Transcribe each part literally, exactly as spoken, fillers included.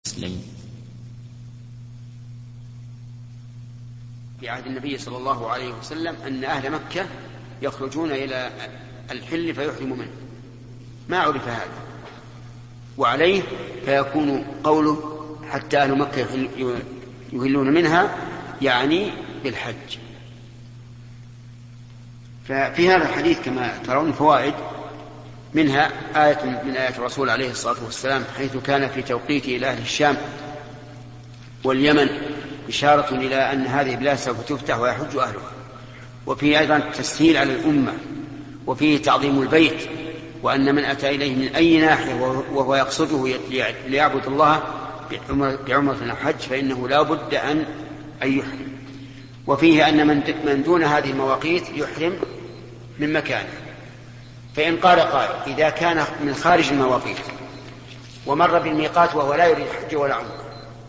مسلم. في عهد النبي صلى الله عليه وسلم أن أهل مكة يخرجون إلى الحل فيحرموا منه، ما عرف هذا، وعليه فيكون قوله حتى أهل مكة يهلون منها يعني بالحج. ففي هذا الحديث كما ترون فوائد، منها آية من آيات الرسول عليه الصلاة والسلام حيث كان في توقيته إلى أهل الشام واليمن إشارة إلى أن هذه البلاد سوف تفتح ويحج أهلها، وفيه أيضا تسهيل على الأمة، وفيه تعظيم البيت، وأن من أتى إليه من أي ناحية وهو يقصده ليعبد الله بعمرة أو حج فإنه لا بد أن يحرم. وفيه أن من دون هذه المواقيت يحرم من مكانه. فإن قال قائل إذا كان من خارج المواقيت ومر بالميقات وهو لا يريد حج ولا عمره،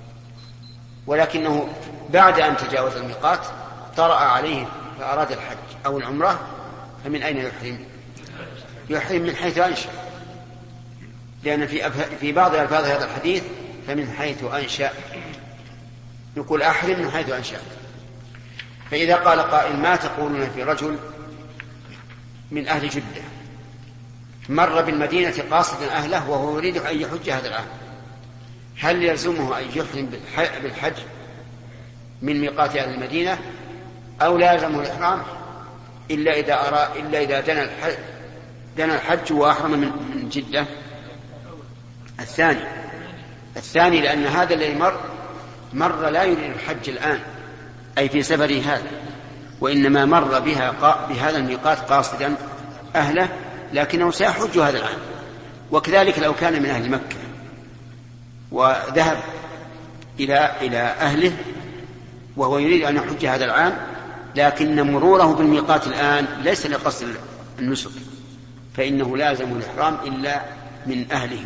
ولكنه بعد أن تجاوز الميقات طرأ عليه فأراد الحج أو العمرة، فمن أين يحرم؟ يحرم من حيث أنشأ، لأن في في بعض ألفاظ هذا الحديث فمن حيث أنشأ، نقول أحرم من حيث أنشأ. فإذا قال قائل ما تقولون في رجل من أهل جدة مر بالمدينة قاصدا أهله وهو يريد أن يحج هذا العام، هل يلزمه أن يحرم بالحج من ميقات أهل المدينة أو لا يلزمه الإحرام إلا إذا أرى إلا إذا دنا الحج, دنا الحج وأحرم من جدة؟ الثاني الثاني لأن هذا الذي مر مر لا يريد الحج الآن أي في سفره هذا، وإنما مر بها بهذا الميقات قاصدا أهله لكنه سيحج هذا العام. وكذلك لو كان من أهل مكة وذهب إلى إلى أهله وهو يريد أن يحج هذا العام لكن مروره بالميقات الآن ليس لقصد النسك، فإنه لازم الإحرام إلا من أهله.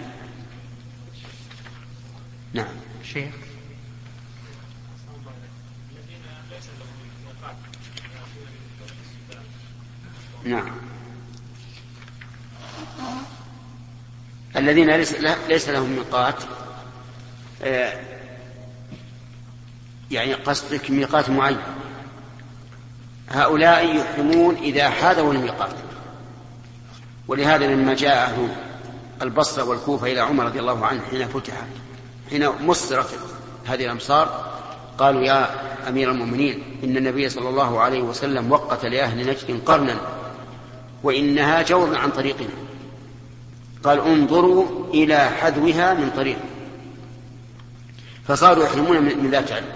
نعم شيخ. نعم الذين ليس لهم ميقات، يعني قصدك ميقات معين، هؤلاء يحرمون إذا حاذوا الميقات. ولهذا لما جاء أهل البصرة والكوفة إلى عمر رضي الله عنه حين فتحت حين مصرت هذه الأمصار قالوا يا أمير المؤمنين إن النبي صلى الله عليه وسلم وقت لأهل نجد قرنا وإنها جور عن طريقنا، قال انظروا إلى حذوها من طريق، فصاروا يحرمون من ذات علم.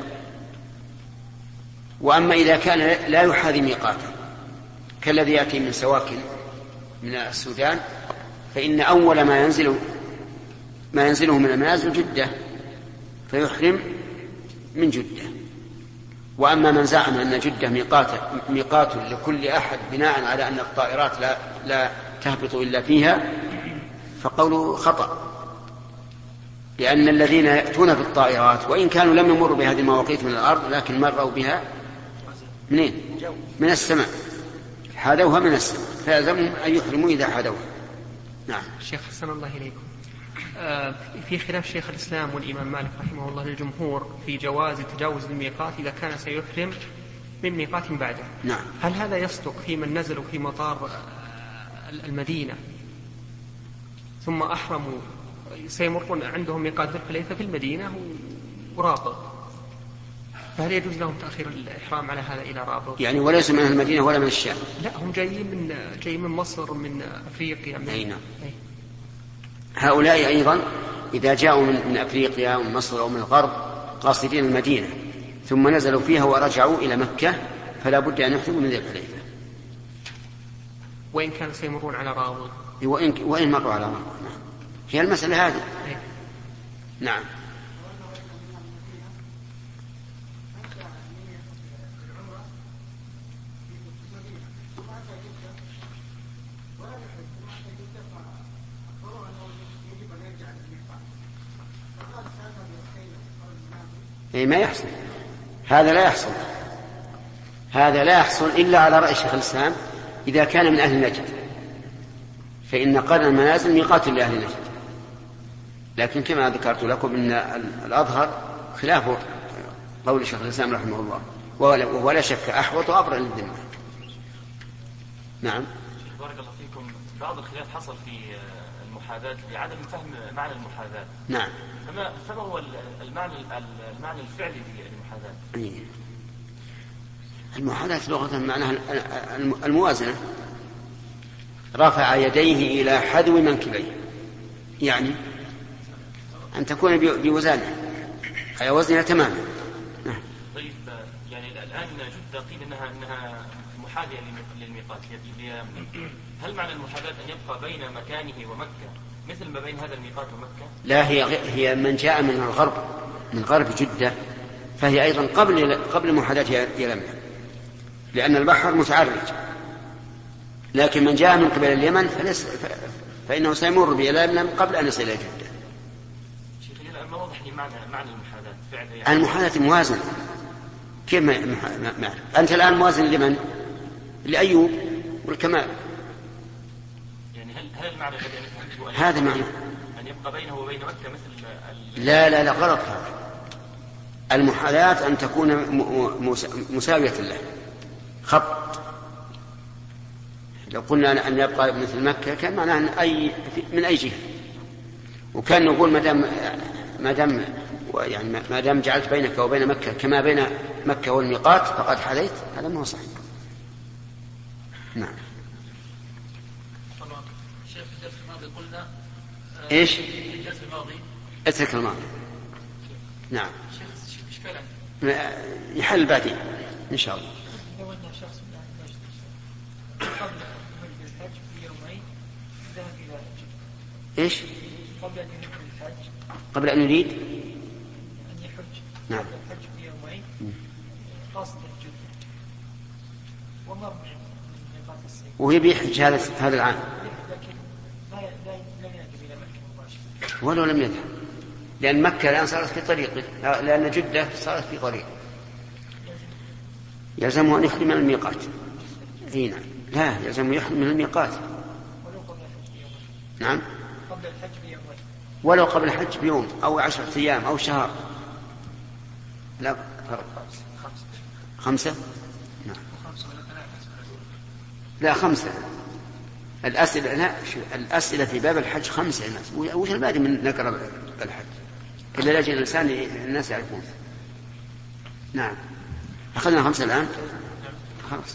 وأما إذا كان لا يحاذي ميقاتا كالذي يأتي من سواكن من السودان فإن أول ما ينزل ما ينزله من المنازل جدة فيحرم من جدة. وأما من زعم أن جدة ميقات, ميقات لكل أحد بناء على أن الطائرات لا, لا تهبط إلا فيها فقوله خطأ، لأن الذين يأتون في الطائرات وإن كانوا لم يمروا بهذه المواقيت من الأرض لكن مروا بها منين؟ من السماء، حادوها من السماء، فيلزمهم أن يحرموا إذا حادوها. نعم. شيخ حسن الله إليكم، في خلاف شيخ الإسلام والإمام مالك رحمه الله للجمهور في جواز تجاوز الميقات إذا كان سيحرم من ميقات بعده. نعم. هل هذا يصدق في من نزلوا في مطار المدينة ثم أحرموا سيمرون عندهم ميقات ذي الحليفة في المدينة ورابط، فهل يجوز لهم تأخير الإحرام على هذا إلى رابط؟ يعني وليس من المدينة ولا من الشام؟ لا، هم جايين من جايين من مصر من أفريقيا من أي نعم. هؤلاء أيضا إذا جاءوا من, من أفريقيا ومن مصر أو من الغرب قاصدين المدينة ثم نزلوا فيها ورجعوا إلى مكة فلا بد أن يحرموا من ذي الحليفة وإن كانوا سيمرون على رابط، وإن, وإن مروا على رابط. هي المسألة هذه. أي. نعم. أي ما يحصل هذا، لا يحصل هذا لا يحصل إلا على رأي شيخ الإسلام إذا كان من أهل نجد، فإن قرن المنازل ميقات لأهل نجد، لكن كما ذكرت لكم أن الأظهر خلاف قول شيخ الإسلام رحمه الله، وهو لا شك أحوط وأبرأ للذمة. نعم. بارك الله فيكم. بعض الخلاف حصل في المحاذاة بعدم فهم معنى المحاذاة. نعم. فما فما هو المعنى المعنى الفعلي للمحاذاة؟ المحاذاة لغة معناها الموازنة، رفع يديه إلى حذو منكبيه، يعني أن تكون بوزانه على وزنها تماما. طيب يعني الآن جدة قيل إنها إنها محاذية للميقات، هل معنى المحاذاة أن يبقى بين مكانه ومكة مثل ما بين هذا الميقات ومكة؟ لا، هي هي من جاء من الغرب من غرب جدة فهي أيضا قبل قبل محاذاة يلملم، لأن البحر متعرج. لكن من جاء من قبل اليمن فلس فإنه سيمر بيلملم قبل أن يصل إلى جدة. شيخ ما وضح لي معنى معنى المحاذاة فعلا. يعني المحاذاة موازنة. كيف ما ما ما أنت الآن موازن لمن؟ لأيوب والكمال. يعني هل هل المعنى الذي هذا معنى أن يبقى بينه وبين مكة مثل ال... لا لا لا غلط هذا. المحاذاة أن تكون مساوية له خط. لو قلنا أن يبقى مثل مكة كان معناه أي من أي جهة، وكان نقول ما دام ما دام يعني ما دام جعلت بينك وبين مكة كما بين مكة والميقات فقد حذيت، هذا ما هو صحيح. نعم. شيخ في الدرس الماضي قلنا ايش؟ في الدرس الماضي اترك الماضي. نعم. شيخ اشكال يحل بعدين ان شاء الله. لو أن شخص من أهل المجلس قبل الحج بيومين ذهب إلى جدة. ايش؟ قبل أن يريد الحج. قبل أن يريد أن يحج. نعم. قبل الحج بيومين قصد جدة ومر من ميقات الصيف. وهي بيحج هذا هذا العام. لكن لا لم يذهب إلى مكة مباشرة. ولو لم يذهب، لأن مكة الآن صارت في طريقه، لأن جدة صارت في طريق. يلزمه أن يحرم من الميقات. هنا لا، يلزمه يحرم من الميقات. ولو قبل الحج بيومين. نعم. قبل الحج بيومين. ولو قبل الحج بيوم أو عشرة أيام أو شهر. لا فرق. خمسة. خمسة؟ نعم. خمسة ولا ثلاثة؟ لا خمسة. الأسئلة لا الأسئلة في باب الحج خمسة الناس. وش البادئ من نقرأ الحج؟ إلا لأجل الإنسان الناس يعرفون. نعم. أخذنا خمسة الآن. خلاص.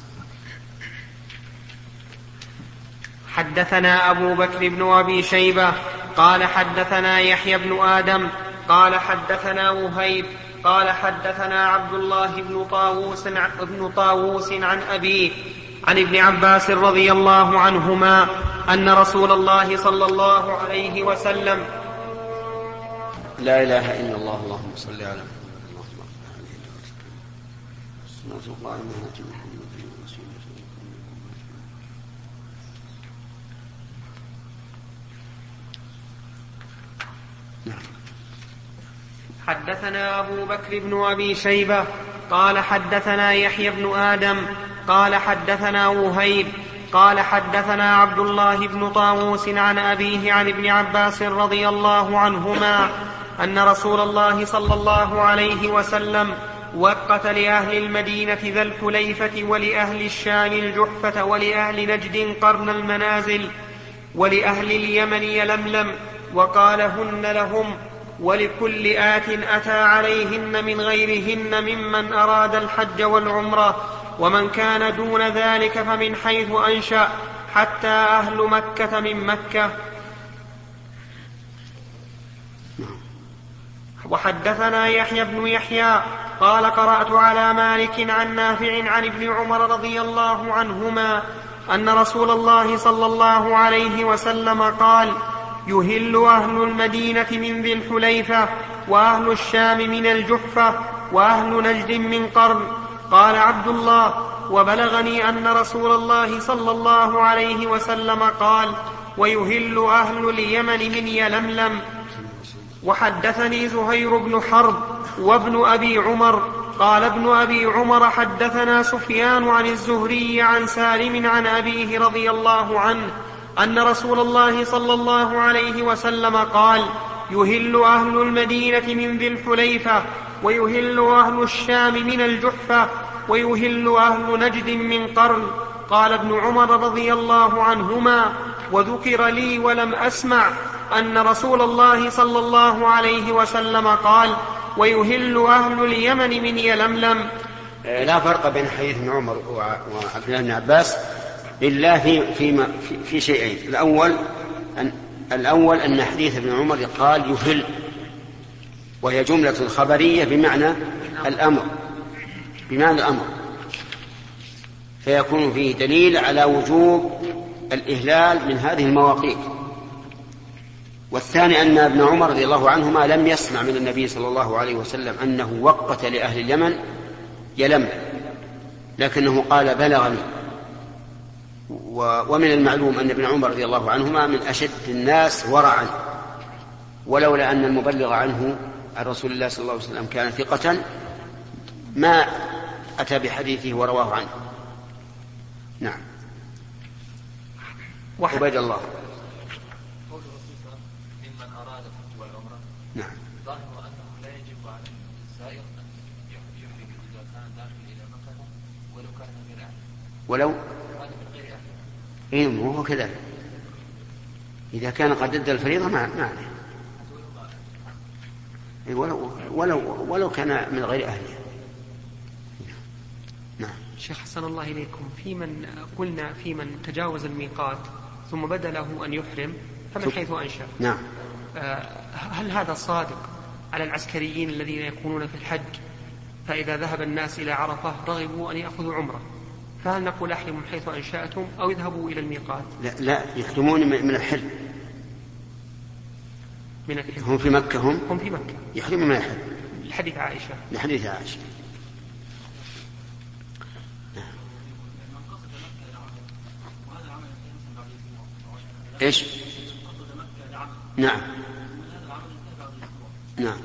حدثنا أبو بكر بن أبي شيبة قال حدثنا يحيى بن آدم قال حدثنا وهيب قال حدثنا عبد الله بن طاووس بن طاووس عن أبيه عن ابن عباس رضي الله عنهما أن رسول الله صلى الله عليه وسلم لا إله إلا الله اللهم صل على محمد. حدثنا أبو بكر بن أبي شيبة قال حدثنا يحيى بن آدم قال حدثنا وهيب قال حدثنا عبد الله بن طاووس عن أبيه عن ابن عباس رضي الله عنهما أن رسول الله صلى الله عليه وسلم وقت لأهل المدينة ذا الحليفة ولأهل الشام الجحفة ولأهل نجد قرن المنازل ولأهل اليمن يلملم وقالهن لهم ولكل آت أتى عليهن من غيرهن ممن أراد الحج والعمرة ومن كان دون ذلك فمن حيث أنشأ حتى أهل مكة من مكة. وحدثنا يحيى بن يحيى قال قرأت على مالك عن نافع عن ابن عمر رضي الله عنهما أن رسول الله صلى الله عليه وسلم قال يهل أهل المدينة من ذي الحليفة وأهل الشام من الجحفة وأهل نجد من قرن. قال عبد الله وبلغني أن رسول الله صلى الله عليه وسلم قال ويهل أهل اليمن من يلملم. وحدثني زهير بن حرب وابن أبي عمر قال ابن أبي عمر حدثنا سفيان عن الزهري عن سالم عن أبيه رضي الله عنه أن رسول الله صلى الله عليه وسلم قال يهل أهل المدينة من ذي الحليفة، ويهل أهل الشام من الجحفة، ويهل أهل نجد من قرن. قال ابن عمر رضي الله عنهما: وذكر لي ولم أسمع أن رسول الله صلى الله عليه وسلم قال: ويهل أهل اليمن من يلملم. لا فرق بين حديث ابن عمر وعبد الله بن عباس إلا في في في شيئين. الأول أن الأول أن حديث ابن عمر قال يهل، وهي جملة خبرية بمعنى الأمر بمعنى الأمر فيكون فيه دليل على وجوب الإهلال من هذه المواقيت. والثاني أن ابن عمر رضي الله عنهما لم يسمع من النبي صلى الله عليه وسلم أنه وقت لأهل اليمن يلملم، لكنه قال بلغني. ومن المعلوم أن ابن عمر رضي الله عنهما من أشد الناس ورعا، ولولا أن المبلغ عنه عن رسول الله صلى الله عليه وسلم كان ثقة ما أتى بحديثه ورواه عنه. نعم. عبيد الله. ممن أراد فتوى العمرة. نعم. ظاهر أنه لا يجب على السائر أن يحرم إذا كان داخل إلى مكة ولو كان من غير أهله. ولو هذا من غير أهله. إيه هو كذلك. إذا كان قد أدى الفريضة ما ما عليه. ولو ولو ولو كان من غير أهله. نعم. شيخ حسن الله إليكم، في من قلنا في من تجاوز الميقات ثم بدا له أن يحرم فمن حيث أنشأ. نعم. هل هذا صادق على العسكريين الذين يكونون في الحج فإذا ذهب الناس إلى عرفة رغبوا أن يأخذوا عمرة، فهل نقول أحرموا من حيث أنشأتم أو يذهبوا إلى الميقات؟ لا, لا يحرمون من الحل. من الحل. هم في مكة هم هم في مكة يحرموا من الحل. الحديث عائشة الحديث عائشة. إيش؟ نعم. نعم.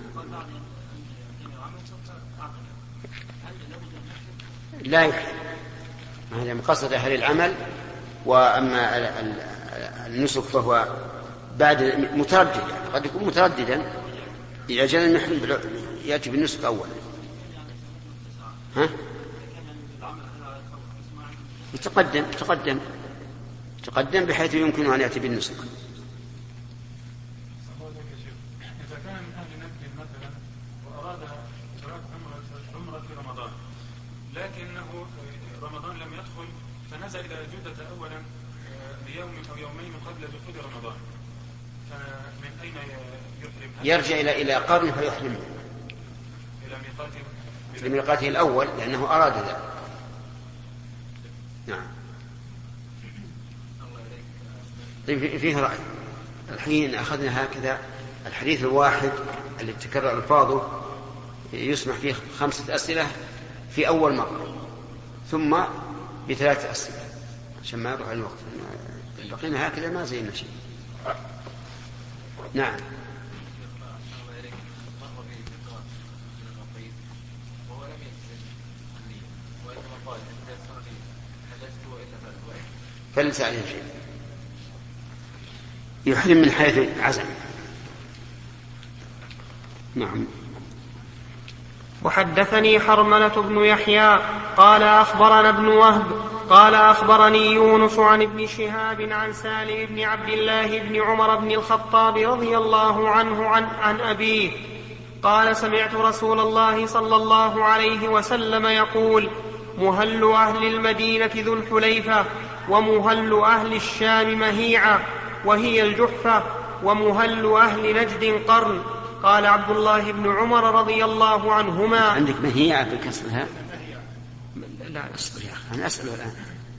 لا يحرم، هذا من قصد أهل العمل. وأما النسك فهو بعد متردد، يعني قد يكون مترددا إذا جاء المحرم يأتي بالنسك أولا. ها؟ يتقدم تقدم تقدم بحيث يمكن أن يأتي بالنسك. إذا كان من أهل نجد مثلا وأراد إدراك عمرة في رمضان لكنه رمضان لم يدخل فنزل إلى جدة أولا بيوم أو يومين قبل دخول رمضان، فمن أين يحرم؟ يرجع إلى إلى قرن فيحرم إلى ميقاته لميقاته الأول لأنه أراد ذلك. نعم. طيب فيه رأي. الحين أخذنا هكذا الحديث الواحد اللي تكرر ألفاظه يسمح فيه خمسة أسئلة في أول مرة، ثم بثلاث أسئلة عشان ما يروح الوقت. بقينا هكذا ما زينا شيء. نعم. فليس عليه شيء، يحرم من حيث عزم. نعم. وحدثني حرملة بن يحيى قال أخبرنا ابن وهب قال أخبرني يونس عن ابن شهاب عن سالم بن عبد الله بن عمر بن الخطاب رضي الله عنه عن, عن أبيه قال سمعت رسول الله صلى الله عليه وسلم يقول: مهل أهل المدينة ذو الحليفة، ومهل أهل الشام مهيعة وهي الجحفة، ومهل أهل نجد قرن. قال عبد الله بن عمر رضي الله عنهما: عندك مهيعة بكسرها؟ لا أصبر يا أخي أنا أسأله الآن.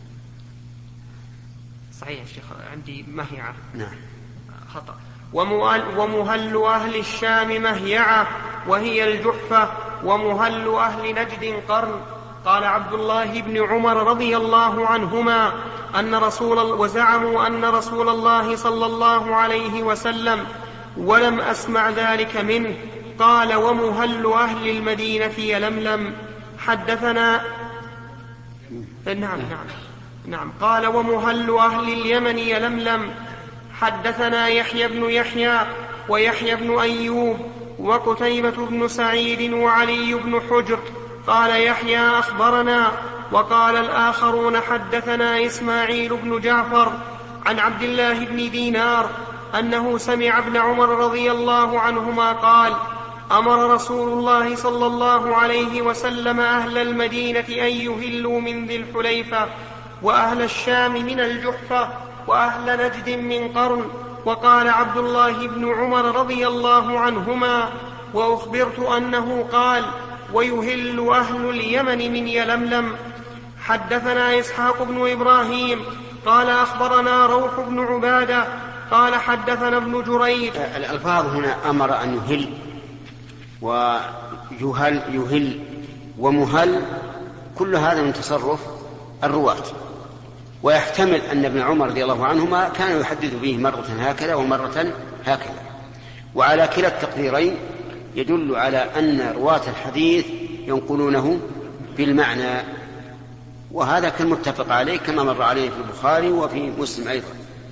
صحيح يا شيخ عندي مهيعة. نعم. خطأ. ومهل أهل الشام مهيعة وهي الجحفة، ومهل أهل نجد قرن. قال عبد الله بن عمر رضي الله عنهما أن رسول وزعموا أن رسول الله صلى الله عليه وسلم ولم أسمع ذلك منه. قال: ومهل أهل المدينة يلملم. حدثنا نعم نعم نعم قال: ومهل أهل اليمن يلملم. حدثنا يحيى بن يحيى ويحيى بن أيوب وقتيبة بن سعيد وعلي بن حجر. قال يحيى أخبرنا، وقال الآخرون حدثنا إسماعيل بن جعفر عن عبد الله بن دينار أنه سمع ابن عمر رضي الله عنهما قال: أمر رسول الله صلى الله عليه وسلم أهل المدينة أن يهلوا من ذي الحليفة، وأهل الشام من الجحفة، وأهل نجد من قرن. وقال عبد الله بن عمر رضي الله عنهما: وأخبرت أنه قال: ويهل أهل اليمن من يلملم. حدثنا إسحاق بن إبراهيم قال أخبرنا روح بن عبادة قال حدثنا ابن جريج. الألفاظ هنا أمر أن يهل ويهل يهل ومهل، كل هذا من تصرف الرواة، ويحتمل أن ابن عمر رضي الله عنهما كان يحدث به مرة هكذا ومرة هكذا، وعلى كلا التقديرين يدل على أن رواة الحديث ينقلونه بالمعنى، وهذا كان متفق عليه كما مر عليه في البخاري وفي مسلم أيضا.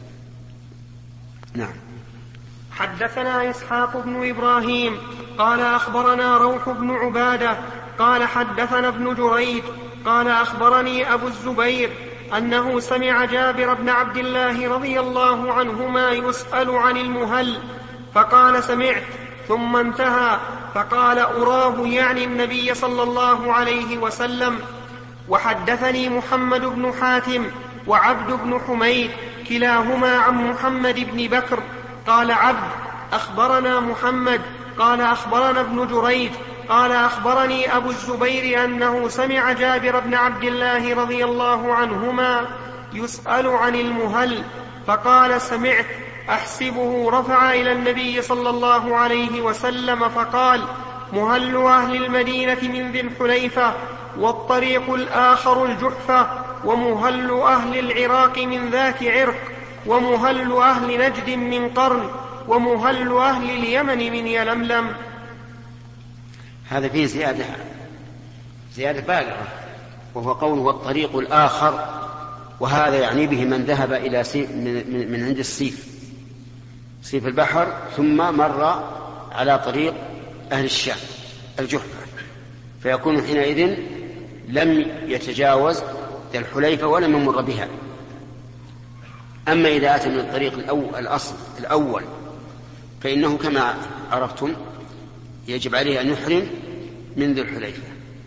نعم. حدثنا إسحاق بن إبراهيم قال أخبرنا روح بن عبادة قال حدثنا ابن جريج قال أخبرني أبو الزبير أنه سمع جابر بن عبد الله رضي الله عنهما يسأل عن المهل، فقال: سمعت، ثم انتهى، فقال: أراه يعني النبي صلى الله عليه وسلم. وحدثني محمد بن حاتم وعبد بن حميد كلاهما عن محمد بن بكر. قال عبد: أخبرنا محمد قال أخبرنا ابن جريج قال أخبرني أبو الزبير أنه سمع جابر بن عبد الله رضي الله عنهما يسأل عن المهل، فقال: سمعت، أحسبه رفع إلى النبي صلى الله عليه وسلم فقال: مهل أهل المدينة من ذي الحليفة، والطريق الآخر الجحفة، ومهل أهل العراق من ذات عرق، ومهل أهل نجد من قرن، ومهل أهل اليمن من يلملم. هذا فيه زيادة زيادة بالغة، وهو قوله والطريق الآخر، وهذا يعني به من ذهب إلى سيف من, من عند السيف سيف البحر ثم مر على طريق أهل الشام الجحفة، فيكون حينئذ لم يتجاوز ذي الحليفة ولم يمر بها. أما إذا أتى من الطريق الأصل الأول فإنه كما عرفتم يجب عليه أن يحرم من ذي الحليفة.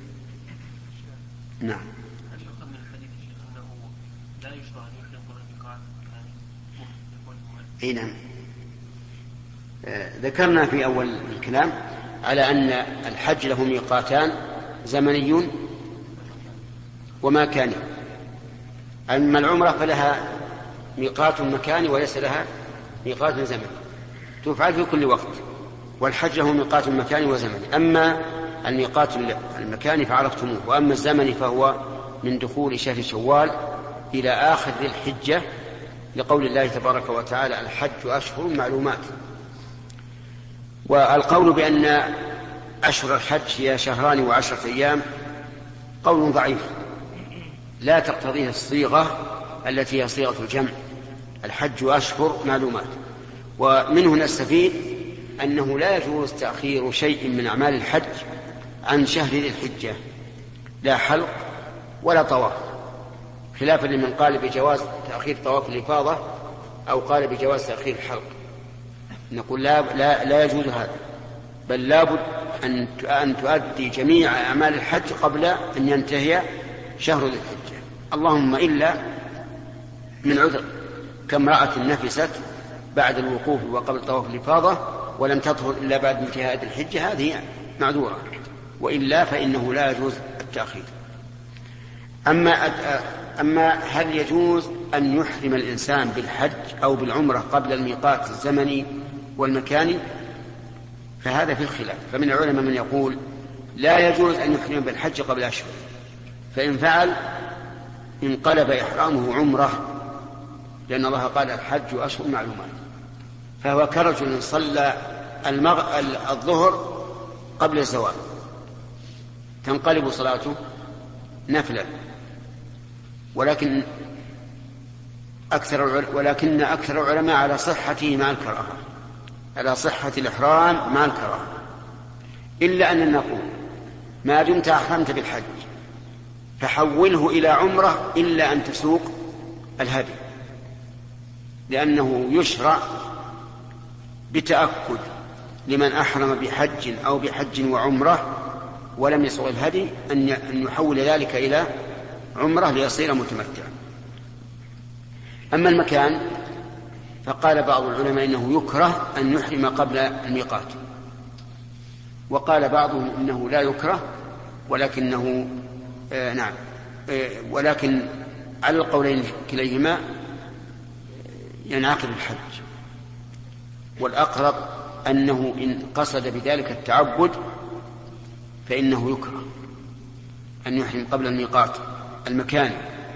نعم. أي نعم. ذكرنا في أول الكلام على أن الحج له ميقاتان، زمني ومكاني. أما العمرة فلها ميقات مكاني وليس لها ميقات زمني، تفعل في كل وقت، والحج له ميقات مكاني وزمني. أما الميقات المكاني فعرفتموه، وأما الزمني فهو من دخول شهر شوال إلى آخر ذي الحجة، لقول الله تبارك وتعالى: الحج أشهر معلومات. والقول بأن أشهر الحج هي شهران وعشرة أيام قول ضعيف، لا تقتضيه الصيغة التي هي صيغة الجمع، الحج أشهر معلومات. ومنه نستفيد أنه لا يجوز تأخير شيء من أعمال الحج عن شهر ذي الحجة، لا حلق ولا طواف، خلافا لمن قال بجواز تأخير طواف الإفاضة أو قال بجواز تأخير الحلق. نقول لا, لا, لا يجوز هذا، بل لابد أن أن تؤدي جميع أعمال الحج قبل أن ينتهي شهر ذي الحجة، اللهم إلا من عذر، كامرأة نفست بعد الوقوف وقبل طواف الإفاضة ولم تطهر إلا بعد انتهاء ذي الحجة، هذه معذورة، وإلا فإنه لا يجوز التأخير. أما أما هل يجوز أن يحرم الإنسان بالحج أو بالعمرة قبل الميقات الزمني والمكاني؟ فهذا في الخلاف، فمن العلماء من يقول لا يجوز أن يحرم بالحج قبل أشهر، فإن فعل انقلب إحرامه عمرة، لأن الله قال: الحج أشهر معلومات. فهو كرجل صلى المغ... الظهر قبل الزوال تنقلب صلاته نفلا، ولكن أكثر ولكن أكثر العلماء على صحته مع الكراهة، على صحة الإحرام مع الكراهة، إلا أن نقول ما دمت أحرمت بالحج فحوله إلى عمرة إلا أن تسوق الهدي، لأنه يشرع بتأكد لمن أحرم بحج أو بحج وعمرة ولم يسوق الهدي أن يحول ذلك إلى عمرة ليصير متمتعا. أما المكان فقال بعض العلماء إنه يكره أن يحرم قبل الميقات، وقال بعضهم إنه لا يكره ولكنه آه نعم آه ولكن على القولين كليهما ينعقد الحج، والأقرب أنه إن قصد بذلك التعبد فإنه يكره أن يحرم قبل الميقات المكان.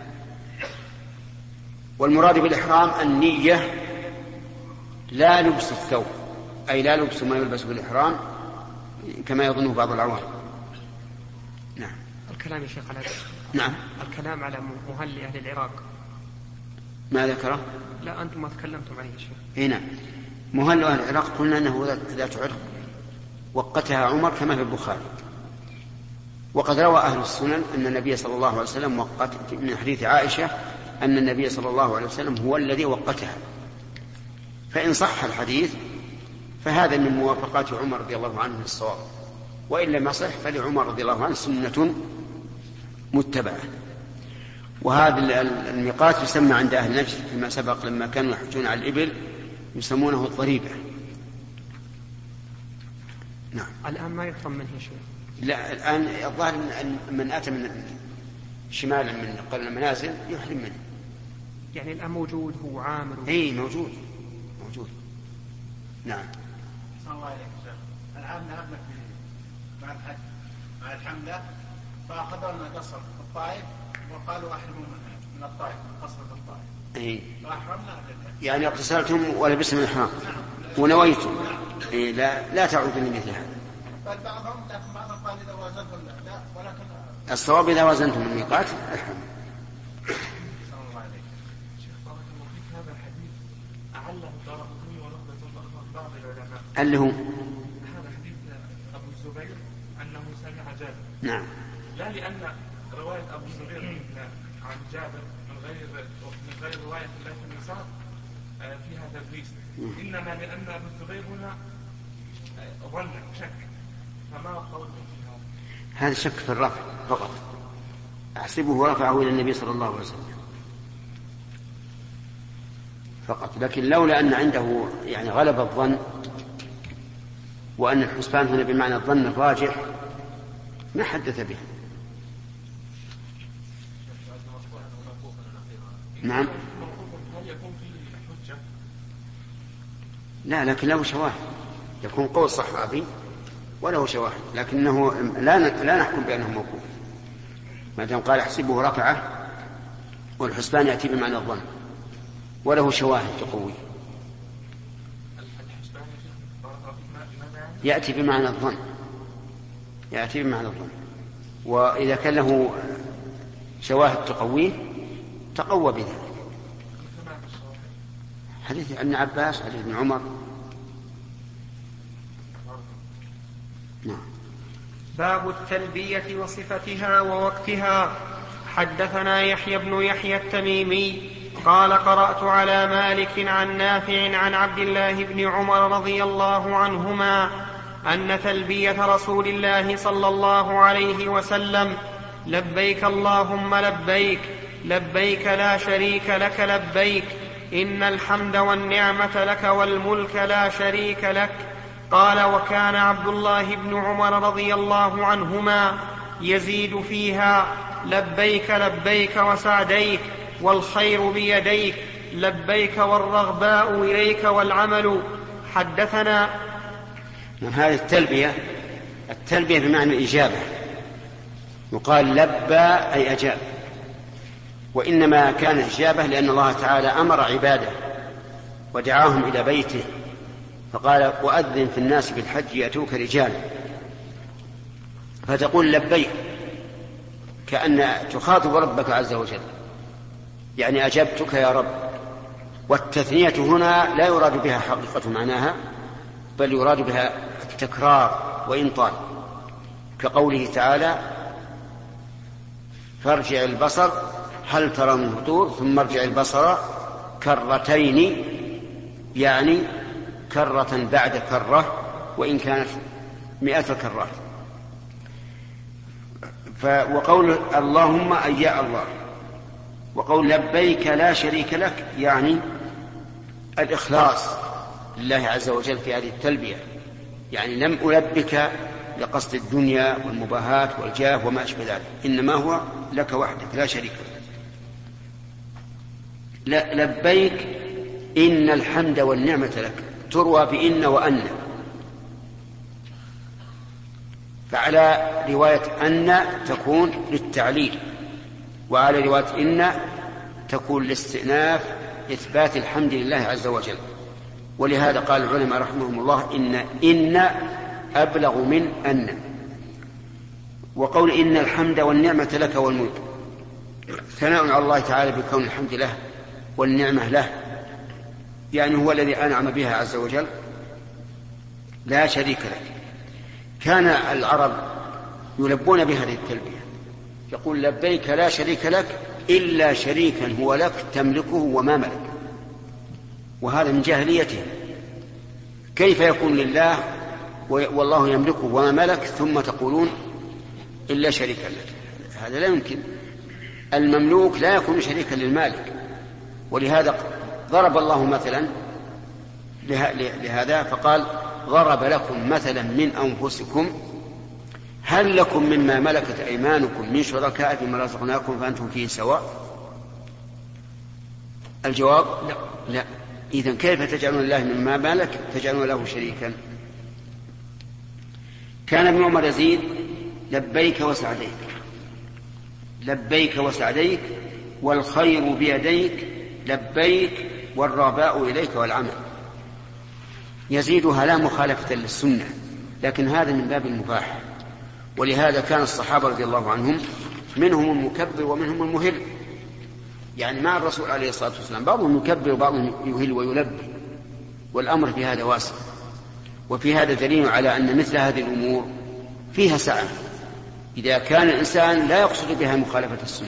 والمراد بالإحرام النية لا لبس الثوب، أي لا لبس ما يلبس بالإحرام كما يظنه بعض العوام. نعم. الكلام يا شيخ على نعم. الكلام على مهل أهل العراق ما ذكره؟ لا أنتم ما تكلمتم عليه يا شيخ. هنا مهل أهل العراق قلنا أنه ذات عرق وقتها عمر كما في البخاري، وقد روى أهل السنن أن النبي صلى الله عليه وسلم وقت من حديث عائشة أن النبي صلى الله عليه وسلم هو الذي وقتها، فإن صح الحديث فهذا من موافقات عمر رضي الله عنه الصواب، وإن لم يصح فلعمر رضي الله عنه سنة متبعة. وهذا الميقات يسمى عند أهل نجد فيما سبق لما كانوا يحجون على الإبل يسمونه الضريبة. نعم. الآن ما يحرم منه شيء. لا الآن الظاهر أن من أتى من شمالا من قرن المنازل يحرم منه. يعني الآن موجود هو عامر. إيه موجود موجود. نعم. صلى الله عليه وسلم. الآن ذهبنا مع الحج مع الحملة فأخذوا لنا قصر الطائف وقالوا أحرموا من الطائف من قصر الطائف. إيه. فأحرمنا. يعني اغتسلتم ولبستم الإحرام ونويتم. إيه لا لا تعودوا لمثل هذا. بل بعضهم لكن بعضهم قال إذا وزنتم لا ولكن الصواب إذا وزنتم الميقات احرموا. صلى الله عليه وسلم. شيخ بارك الله فيك، هذا الحديث أعله الدارقطني ونخبة بعض العلماء. هل هو؟ هذا حديث أبو الزبير أنه سمع جابر. نعم. لا لأن رواية أبو الزبير عن جابر من غير من غير رواية الله بن سعد فيها تدليس، إنما لأن أبو الزبير هنا ظن شك، فما قول في هذا؟ هذا شك في الرفع فقط، أحسبه رفعه إلى النبي صلى الله عليه وسلم فقط، لكن لولا أن عنده يعني غلب الظن وأن الحسبان هنا بمعنى الظن الراجح ما حدث به. نعم. هل يكون فيه حجة؟ لا لكن له شواهد، يكون قول صحابي وله شواهد، لكنه لا لا نحكم بأنه موقوف ما دام قال احسبه رفعه، والحسبان يأتي بمعنى الظن وله شواهد تقوي. يأتي بمعنى الظن يأتي بمعنى الظن وإذا كان له شواهد تقويه تقوى بذلك. حديث ابن عباس، حديث ابن عمر. نعم. باب التلبية وصفتها ووقتها. حدثنا يحيى بن يحيى التميمي قال قرأت على مالك عن نافع عن عبد الله بن عمر رضي الله عنهما أن تلبية رسول الله صلى الله عليه وسلم لبيك اللهم لبيك لبيك لا شريك لك لبيك إن الحمد والنعمة لك والملك لا شريك لك. قال وكان عبد الله بن عمر رضي الله عنهما يزيد فيها لبيك لبيك وسعديك والخير بيديك لبيك والرغباء إليك والعمل. حدثنا. هذه التلبية التلبية بمعنى الإجابة، يقال لبى أي أجاب، وإنما كان إجابة لأن الله تعالى أمر عباده ودعاهم إلى بيته فقال وأذن في الناس بالحج يأتوك رجالا، فتقول لبيك كأن تخاطب ربك عز وجل، يعني أجبتك يا رب. والتثنية هنا لا يراد بها حقيقة معناها بل يراد بها التكرار وإن طال، كقوله تعالى فارجع البصر هل ترى من فطور ثم ارجع البصر كرتين، يعني كرة بعد كرة وإن كانت مئة كرات. وقول اللهم أي يا الله، وقول لبيك لا شريك لك يعني الإخلاص لله عز وجل في هذه التلبية، يعني لم ألبك لقصد الدنيا والمباهات والجاه وما أشبه ذلك، إنما هو لك وحدك لا شريك لك. لبيك إن الحمد والنعمة لك، تروى بإن وأن، فعلى رواية أن تكون للتعليل، وعلى رواية إن تكون لاستئناف إثبات الحمد لله عز وجل. ولهذا قال العلماء رحمهم الله إن إن أبلغ من أن. وقول إن الحمد والنعمة لك والملك ثناء على الله تعالى بكون الحمد له والنعمة له، يعني هو الذي أنعم بها عز وجل لا شريك لك. كان العرب يلبون بهذه التلبية، يقول لبيك لا شريك لك إلا شريكا هو لك تملكه وما ملك، وهذا من جاهليته. كيف يكون لله والله يملكه وما ملك ثم تقولون إلا شريكا لك؟ هذا لا يمكن. المملوك لا يكون شريكا للمالك، ولهذا ضرب الله مثلا لهذا فقال ضرب لكم مثلا من أنفسكم هل لكم مما ملكت أيمانكم من شركاء فيما رزقناكم فأنتم فيه سواء؟ الجواب لا, لا. إذن كيف تجعلون الله مما ملك تجعلون له شريكا؟ كان ابن عمر يزيد لبيك وسعديك، لبيك وسعديك والخير بيديك، لبيك والرغباء إليك والعمل. يزيدها لا مخالفة للسنة، لكن هذا من باب المباح. ولهذا كان الصحابة رضي الله عنهم منهم المكبر ومنهم المهل، يعني مع الرسول عليه الصلاة والسلام بعضهم يكبر وبعضهم يهل ويلبي، والأمر في هذا واسع. وفي هذا دليل على أن مثل هذه الأمور فيها سعة إذا كان الإنسان لا يقصد بها مخالفة السنة،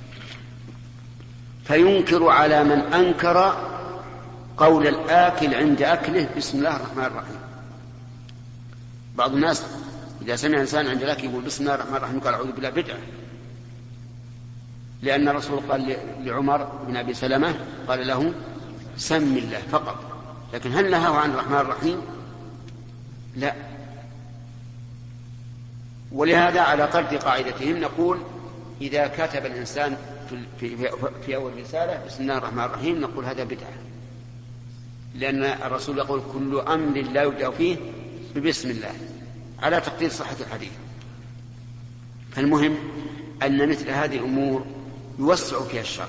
فينكر على من أنكر قول الآكل عند أكله بسم الله الرحمن الرحيم. بعض الناس إذا سمع إنسان عند الأكل يقول بسم الله الرحمن الرحيم قال أعوذ بالله بدعة، لأن الرسول قال لعمر بن أبي سلمة قال له سم الله فقط، لكن هل نهاه عن الرحمن الرحيم؟ لا. ولهذا على طرد قاعدتهم نقول إذا كتب الإنسان في, في, في أول رسالة بسم الله الرحمن الرحيم نقول هذا بدعة، لأن الرسول يقول كل أمر لا يبدأ فيه ببسم الله على تقدير صحة الحديث. فالمهم أن مثل هذه الأمور يوسع فيها الشر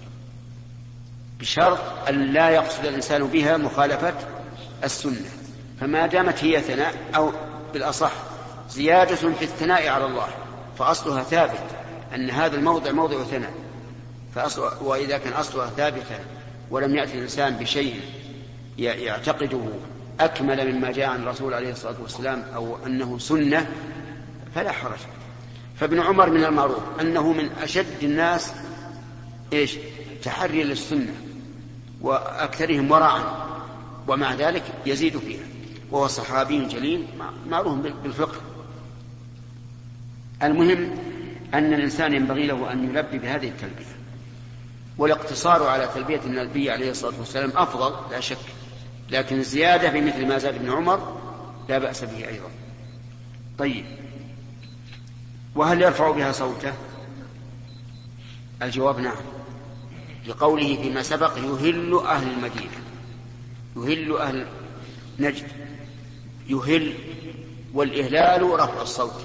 بشرط أن لا يقصد الإنسان بها مخالفة السنة. فما دامت هي ثناء أو بالأصح زيادة في الثناء على الله فأصلها ثابت أن هذا الموضع موضع ثناء، وإذا كان أصلها ثابتا ولم يأتي الإنسان بشيء يعتقده أكمل مما جاء عن الرسول عليه الصلاة والسلام أو أنه سنة فلا حرج. فابن عمر من المعروف أنه من أشد الناس إيش تحري للسنة وأكثرهم ورعا، ومع ذلك يزيد فيها، وهو صحابي جليل معروف بالفقه. المهم أن الإنسان ينبغي له أن يلبي بهذه التلبية، والاقتصار على تلبية النبي عليه الصلاة والسلام أفضل لا شك، لكن الزيادة بمثل ما زاد ابن عمر لا بأس به أيضا. طيب، وهل يرفع بها صوته؟ الجواب نعم، لقوله فيما سبق يهل أهل المدينة، يهل أهل نجد، يهل، والإهلال رفع الصوت.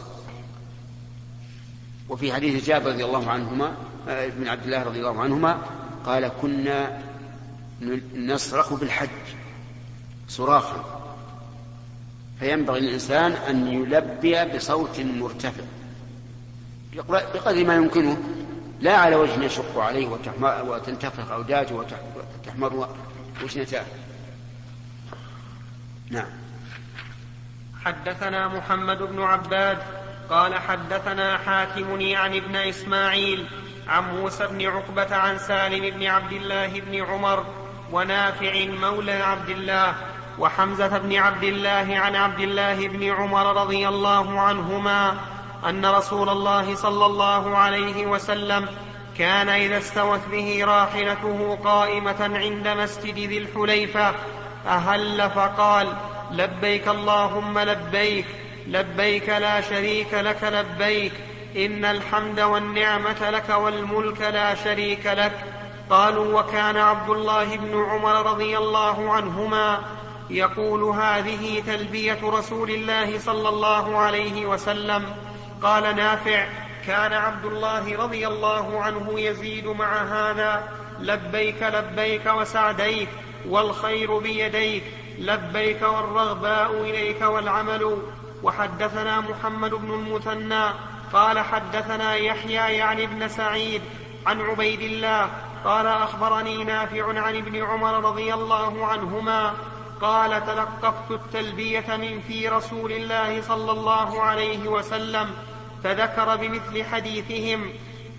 وفي حديث جابر رضي الله عنهما ابن عبد الله رضي الله عنهما قال كنا نصرخ بالحج صراخا، فينبغي الإنسان أن يلبي بصوت مرتفع بقدر ما يمكنه، لا على وجه يشق عليه وتنتفخ أوداجه وتحمر وجنتاه. نعم. حدثنا محمد بن عباد قال حدثنا حاتم عن ابن إسماعيل عن موسى بن عقبة عن سالم بن عبد الله بن عمر ونافع مولى عبد الله وحمزة بن عبد الله عن عبد الله بن عمر رضي الله عنهما أن رسول الله صلى الله عليه وسلم كان إذا استوت به راحلته قائمة عند مسجد ذي الحليفة أهل فقال لبيك اللهم لبيك لبيك لا شريك لك لبيك إن الحمد والنعمة لك والملك لا شريك لك. قالوا وكان عبد الله بن عمر رضي الله عنهما يقول هذه تلبية رسول الله صلى الله عليه وسلم. قال نافع كان عبد الله رضي الله عنه يزيد مع هذا لبيك لبيك وسعديك والخير بيديك لبيك والرغباء إليك والعمل. وحدثنا محمد بن المثنى قال حدثنا يحيى يعني ابن سعيد عن عبيد الله قال أخبرني نافع عن ابن عمر رضي الله عنهما قال تلقفت التلبية من في رسول الله صلى الله عليه وسلم فذكر بمثل حديثهم.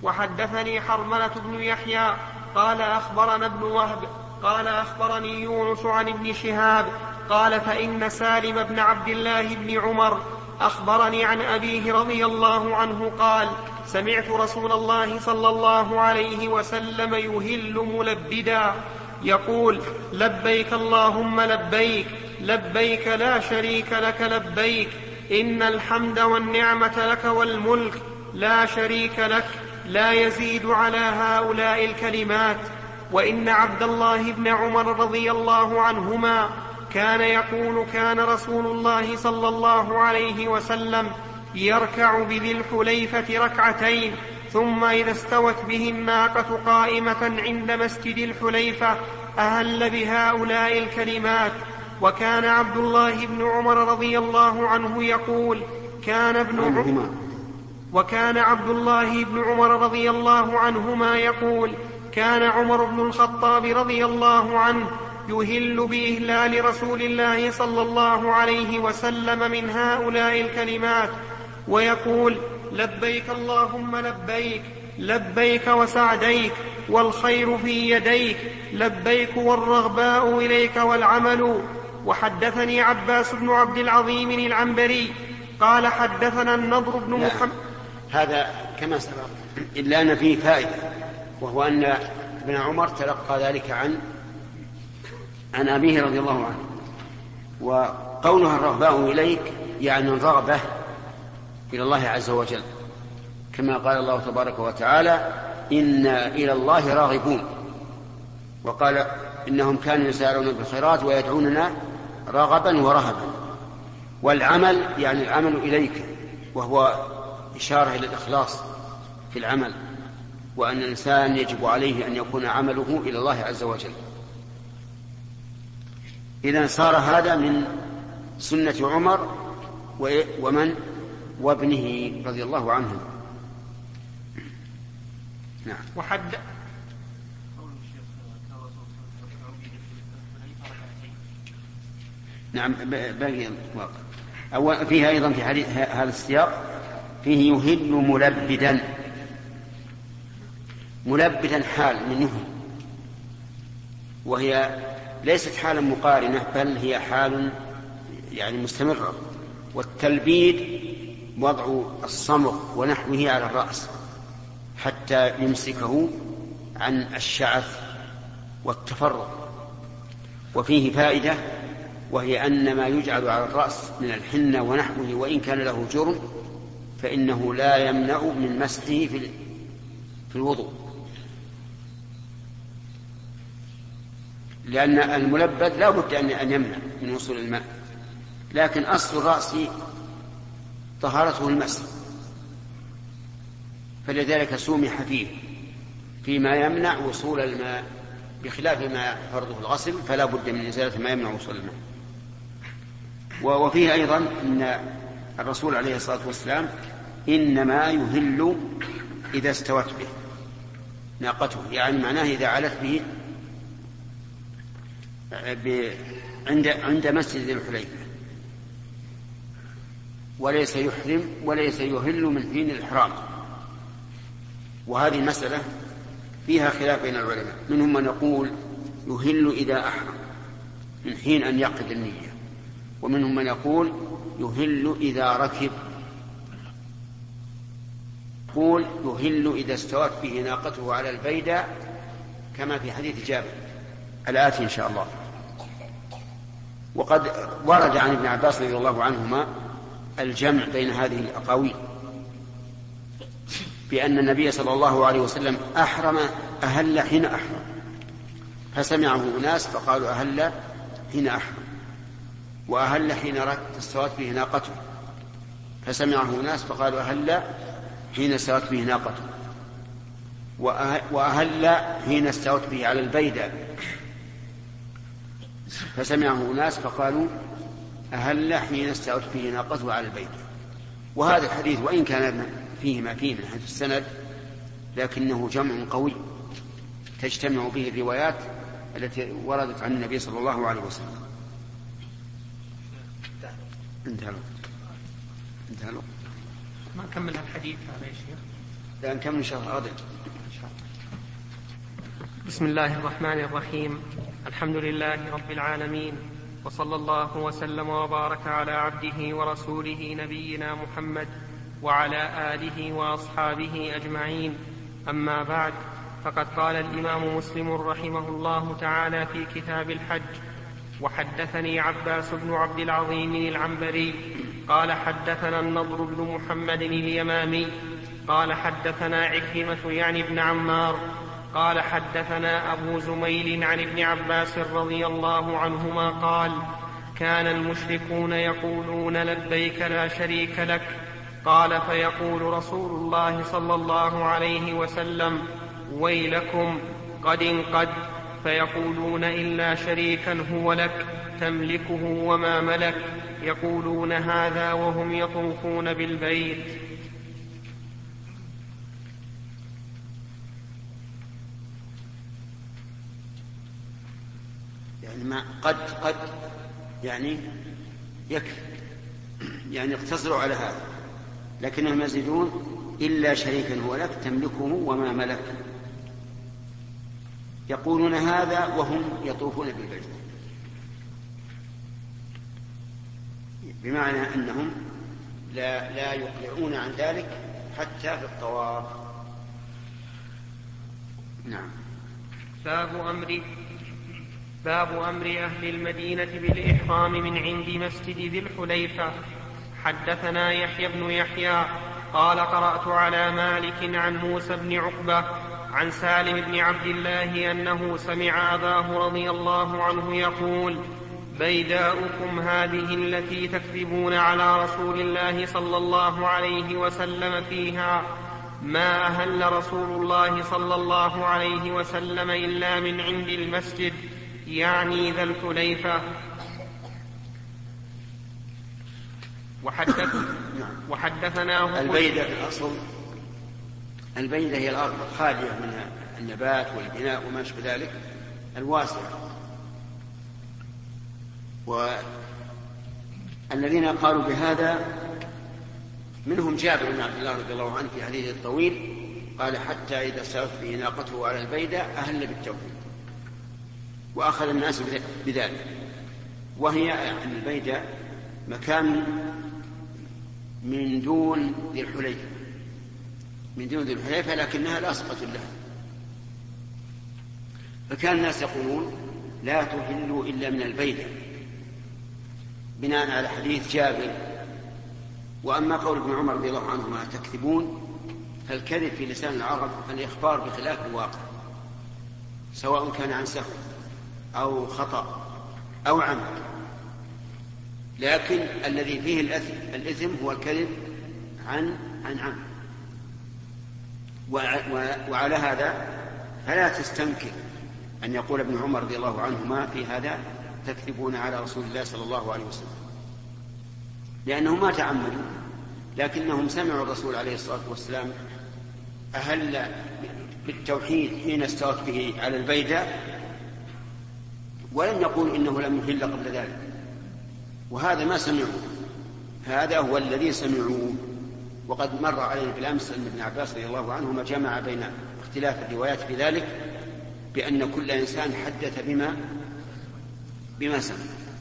وحدثني حرملة بن يحيى قال أخبرنا ابن وهب قال أخبرني يونس عن ابن شهاب قال فإن سالم بن عبد الله بن عمر أخبرني عن أبيه رضي الله عنه قال سمعت رسول الله صلى الله عليه وسلم يهل ملبدا يقول لبيك اللهم لبيك لبيك لا شريك لك لبيك إن الحمد والنعمة لك والملك لا شريك لك لا يزيد على هؤلاء الكلمات. وإن عبد الله بن عمر رضي الله عنهما كان يقول كان رسول الله صلى الله عليه وسلم يركع بذي الحليفة ركعتين ثم إذا استوت به الناقة قائمة عند مسجد الحليفة أهل بهؤلاء الكلمات. وكان عبد الله بن عمر رضي الله عنه يقول كان ابن عمر وكان عبد الله بن عمر رضي الله عنهما يقول كان عمر بن الخطاب رضي الله عنه يهل بإهلال رسول الله صلى الله عليه وسلم من هؤلاء الكلمات ويقول لبيك اللهم لبيك لبيك وسعديك والخير في يديك لبيك والرغباء إليك والعمل. وحدثني عباس بن عبد العظيم العنبري قال حدثنا النضر بن محمد. هذا كما سبق إلا أن فيه فائدة وهو أن ابن عمر تلقى ذلك عن عن أبيه رضي الله عنه. وقولها الرغباء إليك يعني الرغبة إلى الله عز وجل كما قال الله تبارك وتعالى إنا إلى الله راغبون. وقال إنهم كانوا يسارعون بالخيرات ويدعوننا رغبا ورهبا. والعمل يعني العمل إليك وهو إشارة إلى الإخلاص في العمل وأن الإنسان يجب عليه أن يكون عمله إلى الله عز وجل. إذن صار هذا من سنة عمر ومن وابنه رضي الله عنه. نعم. وحد نعم باقي الواقع. أو فيها أيضا في حديث هذا السياق فيه يهل ملبدا. ملبدا حال من يهل وهي ليست حالا مقارنة بل هي حال يعني مستمرة. والتلبيد وضع الصمغ ونحوه على الرأس حتى يمسكه عن الشعث والتفرق. وفيه فائدة وهي أن ما يجعل على الرأس من الحنة ونحوه وإن كان له جرم فإنه لا يمنع من مسحه في في الوضوء لأن الملبد لا بد أن يمنع من وصول الماء. لكن أصل الرأس طهارته المسح فلذلك سومح فيه فيما يمنع وصول الماء بخلاف ما فرضه الغسل فلا بد من إزالة ما يمنع وصول الماء. وفيه أيضا أن الرسول عليه الصلاة والسلام إنما يهل إذا استوت به ناقته يعني معناه إذا علت به عند عند مسجد ذي الحليفة. وليس يحرم وليس يهل من حين الإحرام. وهذه المسألة فيها خلاف بين العلماء، منهم من يقول يهل إذا أحرم من حين أن يعقد النية، ومنهم من يقول يهل إذا ركب، يقول يهل إذا استوت به ناقته على البيدة كما في حديث جابر الآتي إن شاء الله. وقد ورد عن ابن عباس رضي الله عنهما الجمع بين هذه الأقاويل، بأن النبي صلى الله عليه وسلم أحرم أهل حين أحرم، فسمعه أناس فقالوا أهل حين أحرم، وأهل حين استوت به ناقته، فسمعه أناس فقالوا أهل حين استوت به ناقته، وأهل حين استوت به على البيدة، فسمعه أناس فقالوا أهل حين استوت به ناقته على البيدة. وهذا الحديث وإن كان فيه ما فيه من حيث السند، لكنه جمع قوي تجتمع به الروايات التي وردت عن النبي صلى الله عليه وسلم. انتهى انتهى ما كمل الحديث هذا يا شيخ؟ لا نكمل إن شاء الله غدا. بسم الله الرحمن الرحيم. الحمد لله رب العالمين، وصلى الله وسلم وبارك على عبده ورسوله نبينا محمد وعلى آله وأصحابه أجمعين. أما بعد، فقد قال الإمام مسلم رحمه الله تعالى في كتاب الحج: وحدثني عباس بن عبد العظيم العنبري قال حدثنا النضر بن محمد اليمامي قال حدثنا عكرمة يعني ابن عمار قال حدثنا أبو زميل عن ابن عباس رضي الله عنهما قال: كان المشركون يقولون لبيك لا شريك لك، قال فيقول رسول الله صلى الله عليه وسلم: ويلكم قد انقد، فيقولون إلا شريكا هو لك تملكه وما ملك، يقولون هذا وهم يطوفون بالبيت. يعني ما قد قد يعني يكفي، يعني اقتصروا على هذا، لكنهم يزيدون: إلا شريكا هو لك تملكه وما ملك، يقولون هذا وهم يطوفون بالبيت، بمعنى أنهم لا, لا يقلعون عن ذلك حتى في الطواف. نعم. باب أمر باب أمر أهل المدينة بالإحرام من عند مسجد ذي الحليفة. حدثنا يحيى بن يحيى قال: قرأت على مالك عن موسى بن عقبة عن سالم بن عبد الله أنه سمع أباه رضي الله عنه يقول: بيداؤكم هذه التي تكذبون على رسول الله صلى الله عليه وسلم فيها، ما أهل رسول الله صلى الله عليه وسلم إلا من عند المسجد، يعني ذا الحليفة. وحدث وحدثناه البيدة في الأصل، البيدة هي الأرض الخالية من النبات والبناء وما شابه ذلك الواسعة. والذين قالوا بهذا منهم جابر بن عبد الله رضي الله عنه في حديثه الطويل قال: حتى إذا استوت به ناقته على البيدة أهل بالتوحيد، وأخذ الناس بذلك. وهي أن البيدة مكان من دون ذي الحليفة، من دون ذي الحليفة، لكنها لاصقة لها. فكان الناس يقولون: لا تهلوا إلا من البيدة، بناء على حديث جابر. وأما قول ابن عمر رضي الله عنهما تكذبون، فالكذب في لسان العرب الإخبار بخلاف الواقع، سواء كان عن سهو أو خطأ أو عمد، لكن الذي فيه الإثم هو الكذب عن عن عمد. وعلى هذا فلا تستنكر أن يقول ابن عمر رضي الله عنهما في هذا: تكذبون على رسول الله صلى الله عليه وسلم، لأنهم ما تعمدوا، لكنهم سمعوا الرسول عليه الصلاة والسلام أهل بالتوحيد حين استوت به على البيدة، ولم يقول إنه لم يهل قبل ذلك، وهذا ما سمعوا. هذا هو الذي سمعوه. وقد مر علينا بالأمس أن ابن عباس رضي الله عنهما جمع بين اختلاف الروايات في ذلك بأن كل إنسان حدث بما بما سمع.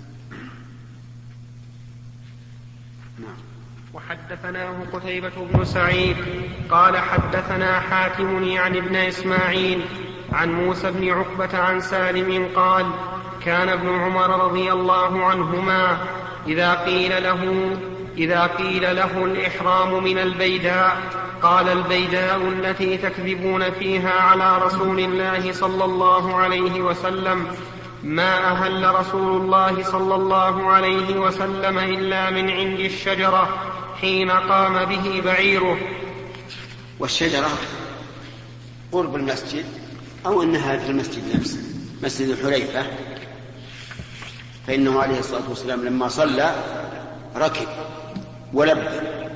نعم. وحدثناه قتيبة بن سعيد قال حدثنا حاتم يعني ابن إسماعيل عن موسى بن عقبة عن سالم قال كان ابن عمر رضي الله عنهما إذا قيل له إذا قيل له الإحرام من البيداء قال البيداء التي تكذبون فيها على رسول الله صلى الله عليه وسلم ما أهل رسول الله صلى الله عليه وسلم إلا من عند الشجرة حين قام به بعيره. والشجرة قرب المسجد أو أنها في المسجد نفسه مسجد الحليفة، فإنه عليه الصلاة والسلام لما صلى ركب ولبى.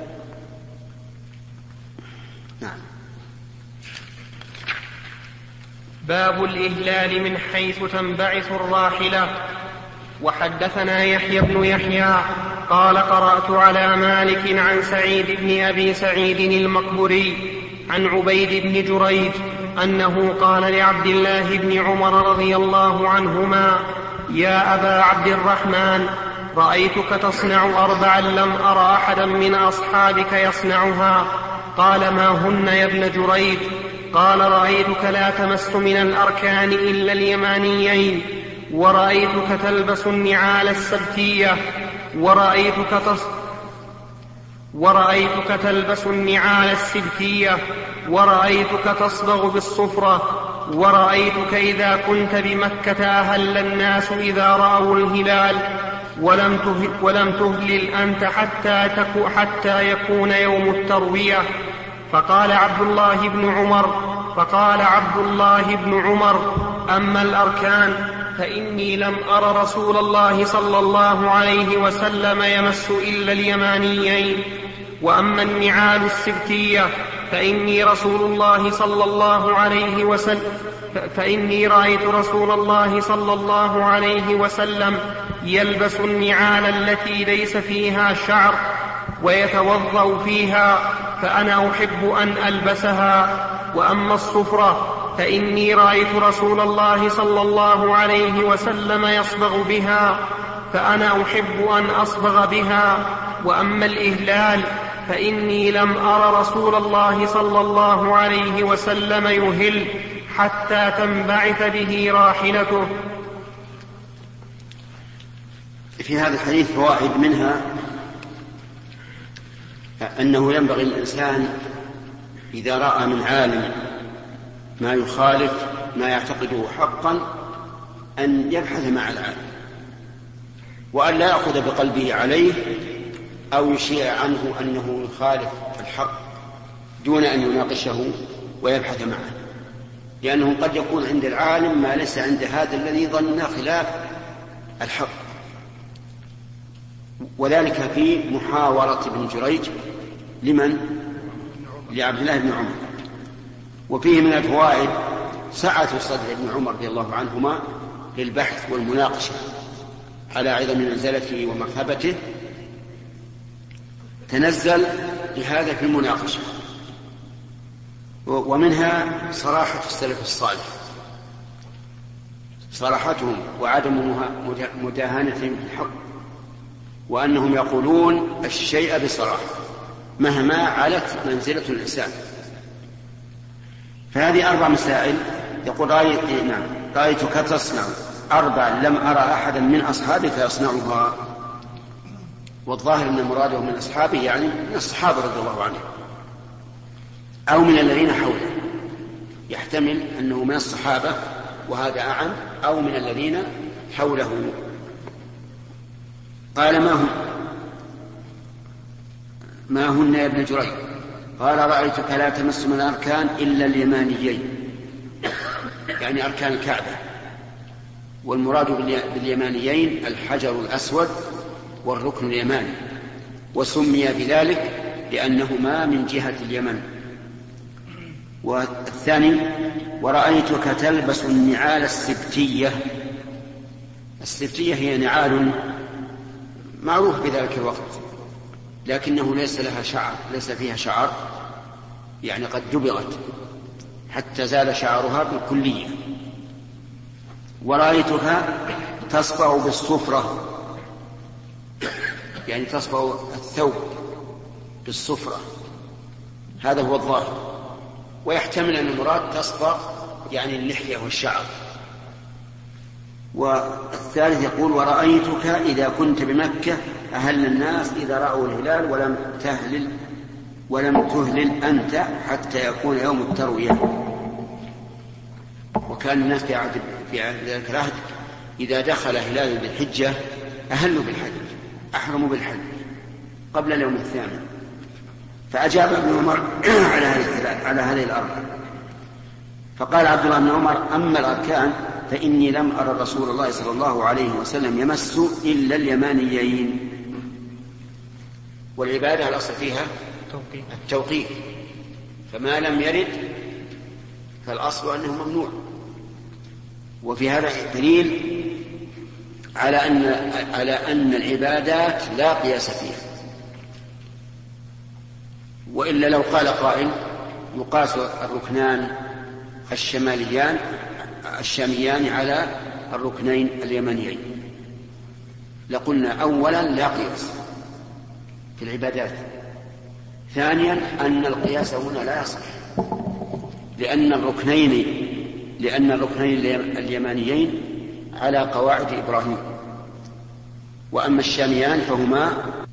نعم. باب الإهلال من حيث تنبعث الراحلة. وحدثنا يحيى بن يحيى قال قرأت على مالك عن سعيد بن أبي سعيد المقبري عن عبيد بن جريج أنه قال لعبد الله بن عمر رضي الله عنهما يا أبا عبد الرحمن رأيتك تصنع أربعا لم أرى أحدا من أصحابك يصنعها. قال ما هن يا ابن جريج؟ قال رأيتك لا تمس من الأركان إلا اليمانيين، ورأيتك تلبس النعال السبتية، ورأيتك تص... ورأيتك تلبس النعال السبتية، ورأيتك تصبغ بالصفرة، ورأيتك إذا كنت بمكة أهل الناس إذا رأوا الهلال، ولم تهل, ولم تهلل أنت حتى, تكو حتى يكون يوم التروية. فقال عبد الله بن عمر فقال عبد الله بن عمر أما الأركان فإني لم أر رسول الله صلى الله عليه وسلم يمس إلا اليمانيين، وأما النعال السبتية فإني رسول الله صلى الله عليه وسلم فإني رأيت رسول الله صلى الله عليه وسلم يلبس النعال التي ليس فيها شعر ويتوضأ فيها، فأنا أحب أن ألبسها. وأما الصفرة فإني رأيت رسول الله صلى الله عليه وسلم يصبغ بها، فأنا أحب أن أصبغ بها. وأما الإهلال فإني لم أر رسول الله صلى الله عليه وسلم يهل حتى تنبعث به راحلته. في هذا الحديث فوائد، منها أنه ينبغي للإنسان إذا رأى من عالم ما يخالف ما يعتقده حقا أن يبحث مع العالم، وأن لا يأخذ بقلبه عليه أو يشيع عنه أنه يخالف الحق دون أن يناقشه ويبحث معه، لأنه قد يكون عند العالم ما ليس عند هذا الذي ظن خلاف الحق. وذلك في محاورة ابن جريج لمن؟ لعبد الله بن عمر. وفيه من الفوائد سعة صدر ابن عمر رضي الله عنهما للبحث والمناقشة على عظم منزلته ومرتبته، تنزل لهذا في المناقشة. ومنها صراحة السلف الصالح، صراحتهم وعدم مداهنتهم بالحق، وأنهم يقولون الشيء بصراحة مهما علت منزلة الإنسان. فهذه أربع مسائل. يقول رأيت نعم رأيتك تصنع أربع لم أرى أحدا من أصحابك يصنعها، والظاهر أن مراده من أصحابه يعني من الصحابة رضي الله عنهم أو من الذين حوله، يحتمل أنه من الصحابة وهذا أعم، أو من الذين حوله. قال ما هن ما هن يا ابن جريج؟ قال رأيتك لا تمس من الأركان إلا اليمانيين، يعني أركان الكعبة، والمراد باليمانيين الحجر الأسود والركن اليماني، وسمي بذلك لأنهما من جهة اليمن. والثاني ورأيتك تلبس النعال السبتية. السبتية هي نعال معروف بذلك الوقت، لكنه ليس لها شعر، ليس فيها شعر، يعني قد دبغت حتى زال شعرها بالكلية. ورأيتها تصفع بالصفرة، يعني تصفع الثوب بالصفرة، هذا هو الظاهر. ويحتمل أن المراد تصفع يعني اللحية والشعر. والثالث يقول ورأيتك إذا كنت بمكة أهل الناس إذا رأوا الهلال ولم تهلل ولم تهلل أنت حتى يكون يوم التروية. وكان الناس في عهد في ذلك العهد إذا دخل هلال ذي الحجة أهلوا بالحج، أحرموا بالحج قبل اليوم الثامن. فأجاب ابن عمر على هذه على هذه الأربع. فقال عبد الله بن عمر أما الأركان فإني لم أرى رسول الله صلى الله عليه وسلم يمس إلا اليمانيين. والعبادة الأصل فيها التوقيف، فما لم يرد فالأصل أنه ممنوع. وفي هذا دليل على أن على أن العبادات لا قياس فيها. وإلا لو قال قائل يقاس الركنان الشماليان الشاميان على الركنين اليمنيين، لقلنا أولا لا قياس في العبادات، ثانيا أن القياس هنا لا يصح، لأن الركنين لأن الركنين اليمانيين على قواعد إبراهيم، وأما الشاميان فهما